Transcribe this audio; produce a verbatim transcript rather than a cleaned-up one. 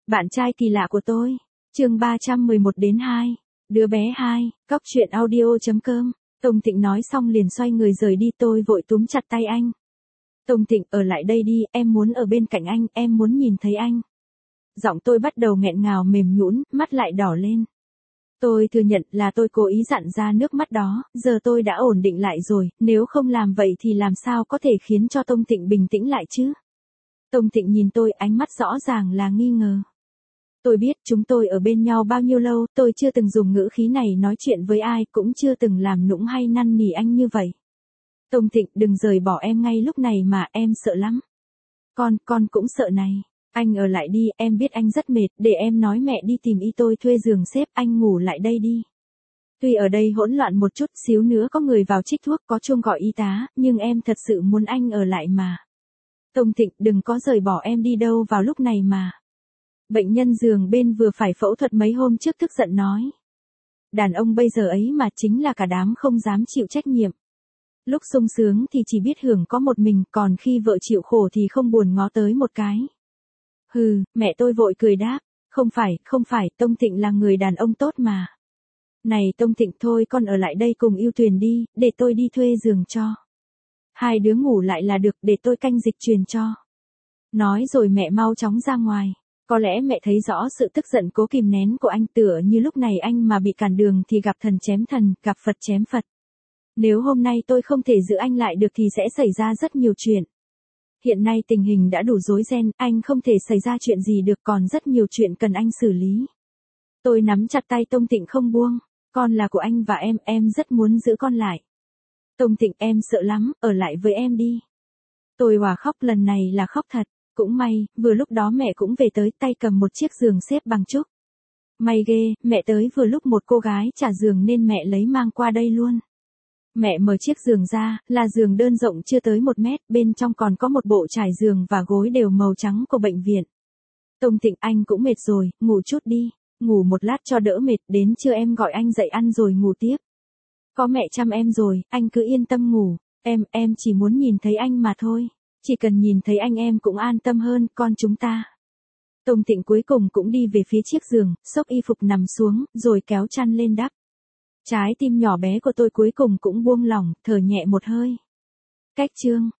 Bạn trai kỳ lạ của tôi. Chương ba trăm mười một đến hai. Đứa bé hai, Cóc truyện audio chấm com. Tông Thịnh nói xong liền xoay người rời đi, tôi vội túm chặt tay anh. Tông Thịnh, ở lại đây đi, em muốn ở bên cạnh anh, em muốn nhìn thấy anh. Giọng tôi bắt đầu nghẹn ngào mềm nhũn, mắt lại đỏ lên. Tôi thừa nhận là tôi cố ý dặn ra nước mắt đó, giờ tôi đã ổn định lại rồi, nếu không làm vậy thì làm sao có thể khiến cho Tông Thịnh bình tĩnh lại chứ? Tông Thịnh nhìn tôi, ánh mắt rõ ràng là nghi ngờ. Tôi biết chúng tôi ở bên nhau bao nhiêu lâu, tôi chưa từng dùng ngữ khí này nói chuyện với ai, cũng chưa từng làm nũng hay năn nỉ anh như vậy. Tông Thịnh, đừng rời bỏ em ngay lúc này mà, em sợ lắm. Con, con cũng sợ này. Anh ở lại đi, em biết anh rất mệt, để em nói mẹ đi tìm y tôi thuê giường xếp, anh ngủ lại đây đi. Tuy ở đây hỗn loạn một chút xíu nữa có người vào trích thuốc, có chuông gọi y tá, nhưng em thật sự muốn anh ở lại mà. Tông Thịnh, đừng có rời bỏ em đi đâu vào lúc này mà. Bệnh nhân giường bên vừa phải phẫu thuật mấy hôm trước tức giận nói. Đàn ông bây giờ ấy mà chính là cả đám không dám chịu trách nhiệm. Lúc sung sướng thì chỉ biết hưởng có một mình, còn khi vợ chịu khổ thì không buồn ngó tới một cái. Hừ, mẹ tôi vội cười đáp. Không phải, không phải, Tông Thịnh là người đàn ông tốt mà. Này Tông Thịnh, thôi con ở lại đây cùng Yêu Tuyền đi, để tôi đi thuê giường cho. Hai đứa ngủ lại là được, để tôi canh dịch truyền cho. Nói rồi mẹ mau chóng ra ngoài. Có lẽ mẹ thấy rõ sự tức giận cố kìm nén của anh, tựa như lúc này anh mà bị cản đường thì gặp thần chém thần, gặp Phật chém Phật. Nếu hôm nay tôi không thể giữ anh lại được thì sẽ xảy ra rất nhiều chuyện. Hiện nay tình hình đã đủ rối ren, anh không thể xảy ra chuyện gì được, còn rất nhiều chuyện cần anh xử lý. Tôi nắm chặt tay Tông Thịnh không buông. Con là của anh và em, em rất muốn giữ con lại. Tông Thịnh, em sợ lắm, ở lại với em đi. Tôi òa khóc, lần này là khóc thật. Cũng may, vừa lúc đó mẹ cũng về tới, tay cầm một chiếc giường xếp bằng trúc. May ghê, mẹ tới vừa lúc một cô gái trả giường nên mẹ lấy mang qua đây luôn. Mẹ mở chiếc giường ra, là giường đơn rộng chưa tới một mét, bên trong còn có một bộ trải giường và gối đều màu trắng của bệnh viện. Tông Thịnh, anh cũng mệt rồi, ngủ chút đi, ngủ một lát cho đỡ mệt, đến trưa em gọi anh dậy ăn rồi ngủ tiếp. Có mẹ chăm em rồi, anh cứ yên tâm ngủ, em, em chỉ muốn nhìn thấy anh mà thôi. Chỉ cần nhìn thấy anh em cũng an tâm hơn, con chúng ta. Tông Thịnh cuối cùng cũng đi về phía chiếc giường, xốc y phục nằm xuống, rồi kéo chăn lên đắp. Trái tim nhỏ bé của tôi cuối cùng cũng buông lỏng, thở nhẹ một hơi. Cách chương